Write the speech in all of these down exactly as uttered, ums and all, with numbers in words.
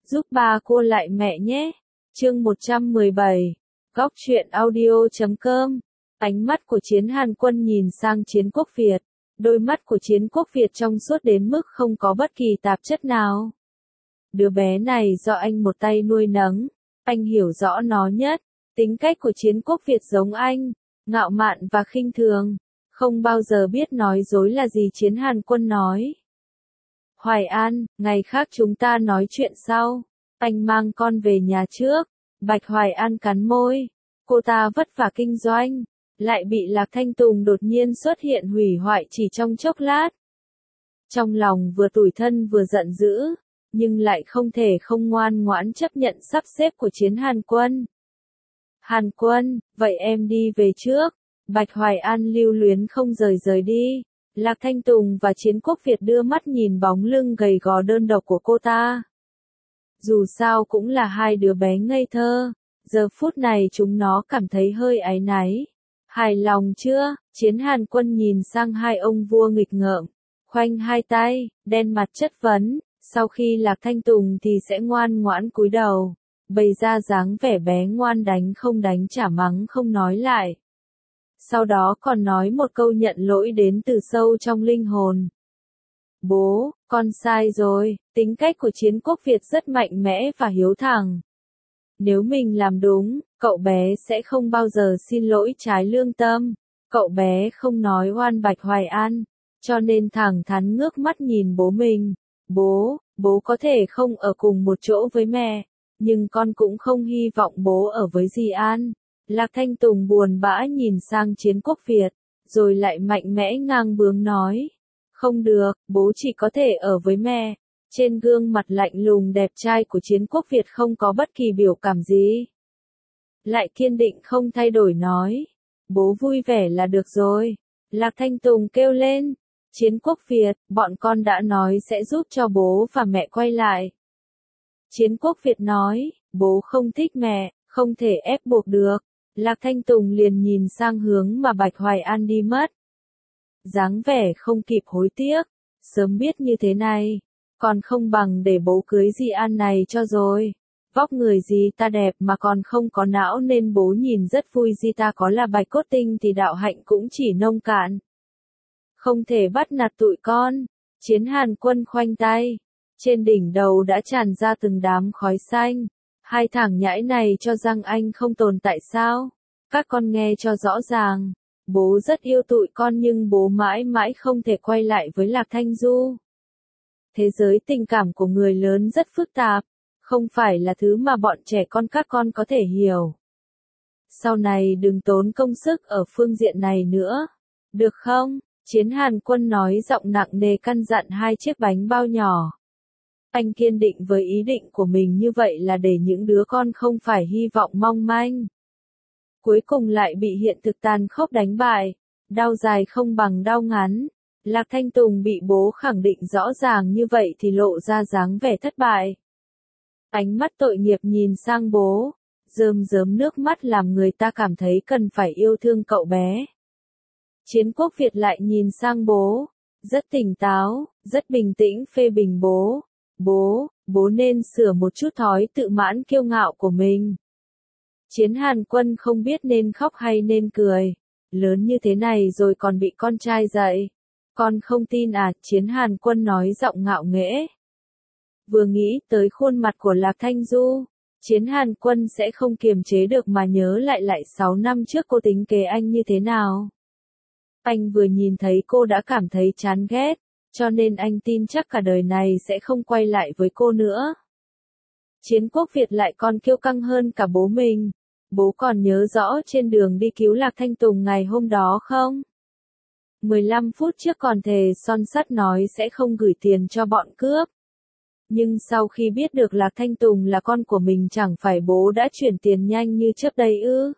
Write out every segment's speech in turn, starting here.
Giúp ba cô lại mẹ nhé. Chương một trăm mười bảy. Góc truyện audio chấm com. Ánh mắt của Chiến Hàn Quân nhìn sang Chiến Quốc Việt. Đôi mắt của Chiến Quốc Việt trong suốt đến mức không có bất kỳ tạp chất nào. Đứa bé này do anh một tay nuôi nấng. Anh hiểu rõ nó nhất. Tính cách của Chiến Quốc Việt giống anh. Ngạo mạn và khinh thường. Không bao giờ biết nói dối là gì. Chiến Hàn Quân nói. Hoài An, ngày khác chúng ta nói chuyện sau. Anh mang con về nhà trước. Bạch Hoài An cắn môi. Cô ta vất vả kinh doanh. Lại bị Lạc Thanh Tùng đột nhiên xuất hiện hủy hoại chỉ trong chốc lát. Trong lòng vừa tủi thân vừa giận dữ. Nhưng lại không thể không ngoan ngoãn chấp nhận sắp xếp của Chiến Hàn Quân. Hàn Quân, vậy em đi về trước. Bạch Hoài An lưu luyến không rời rời đi. Lạc Thanh Tùng và Chiến Quốc Việt đưa mắt nhìn bóng lưng gầy gò đơn độc của cô ta. Dù sao cũng là hai đứa bé ngây thơ. Giờ phút này chúng nó cảm thấy hơi áy náy. Hài lòng chưa? Chiến Hàn Quân nhìn sang hai ông vua nghịch ngợm. Khoanh hai tay, đen mặt chất vấn. Sau khi Lạc Thanh Tùng thì sẽ ngoan ngoãn cúi đầu. Bày ra dáng vẻ bé ngoan đánh không đánh trả mắng không nói lại. Sau đó còn nói một câu nhận lỗi đến từ sâu trong linh hồn. Bố, con sai rồi. Tính cách của Chiến Quốc Việt rất mạnh mẽ và hiếu thắng. Nếu mình làm đúng, cậu bé sẽ không bao giờ xin lỗi trái lương tâm. Cậu bé không nói oan Bạch Hoài An, cho nên thẳng thắn ngước mắt nhìn bố mình. Bố, bố có thể không ở cùng một chỗ với mẹ, nhưng con cũng không hy vọng bố ở với dì An. Lạc Thanh Tùng buồn bã nhìn sang Chiến Quốc Việt, rồi lại mạnh mẽ ngang bướng nói. Không được, bố chỉ có thể ở với mẹ. Trên gương mặt lạnh lùng đẹp trai của Chiến Quốc Việt không có bất kỳ biểu cảm gì. Lại kiên định không thay đổi nói. Bố vui vẻ là được rồi. Lạc Thanh Tùng kêu lên. Chiến Quốc Việt, bọn con đã nói sẽ giúp cho bố và mẹ quay lại. Chiến Quốc Việt nói, bố không thích mẹ, không thể ép buộc được. Lạc Thanh Tùng liền nhìn sang hướng mà Bạch Hoài An đi mất. Dáng vẻ không kịp hối tiếc. Sớm biết như thế này, còn không bằng để bố cưới dì An này cho rồi. Vóc người dì ta đẹp mà còn không có não nên bố nhìn rất vui. Dì ta có là bạch cốt tinh thì đạo hạnh cũng chỉ nông cạn. Không thể bắt nạt tụi con. Chiến Hàn Quân khoanh tay. Trên đỉnh đầu đã tràn ra từng đám khói xanh. Hai thằng nhãi này cho rằng anh không tồn tại sao? Các con nghe cho rõ ràng. Bố rất yêu tụi con nhưng bố mãi mãi không thể quay lại với Lạc Thanh Du. Thế giới tình cảm của người lớn rất phức tạp. Không phải là thứ mà bọn trẻ con các con có thể hiểu. Sau này đừng tốn công sức ở phương diện này nữa. Được không? Chiến Hàn Quân nói giọng nặng nề căn dặn hai chiếc bánh bao nhỏ. Anh kiên định với ý định của mình như vậy là để những đứa con không phải hy vọng mong manh. Cuối cùng lại bị hiện thực tàn khốc đánh bại. Đau dài không bằng đau ngắn. Lạc Thanh Tùng bị bố khẳng định rõ ràng như vậy thì lộ ra dáng vẻ thất bại. Ánh mắt tội nghiệp nhìn sang bố. Rơm rớm nước mắt làm người ta cảm thấy cần phải yêu thương cậu bé. Chiến Quốc Việt lại nhìn sang bố. Rất tỉnh táo, rất bình tĩnh phê bình bố. Bố, bố nên sửa một chút thói tự mãn kiêu ngạo của mình. Chiến Hàn Quân không biết nên khóc hay nên cười. Lớn như thế này rồi còn bị con trai dạy. Con không tin à? Chiến Hàn Quân nói giọng ngạo nghễ. Vừa nghĩ tới khuôn mặt của Lạc Thanh Du, Chiến Hàn Quân sẽ không kiềm chế được mà nhớ lại lại sáu năm trước cô tính kế anh như thế nào. Anh vừa nhìn thấy cô đã cảm thấy chán ghét, cho nên anh tin chắc cả đời này sẽ không quay lại với cô nữa. Chiến Quốc Việt lại còn kiêu căng hơn cả bố mình. Bố còn nhớ rõ trên đường đi cứu Lạc Thanh Tùng ngày hôm đó không? mười lăm phút trước còn thề son sắt nói sẽ không gửi tiền cho bọn cướp. Nhưng sau khi biết được Lạc Thanh Tùng là con của mình chẳng phải bố đã chuyển tiền nhanh như trước đây ư?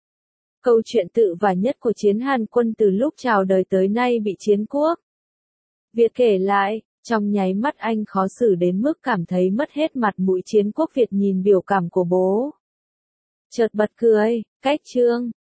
Câu chuyện tự và nhất của Chiến Hàn Quân từ lúc chào đời tới nay bị Chiến Quốc Việt kể lại, trong nháy mắt anh khó xử đến mức cảm thấy mất hết mặt mũi. Chiến Quốc Việt nhìn biểu cảm của bố. Chợt bật cười, cách chương.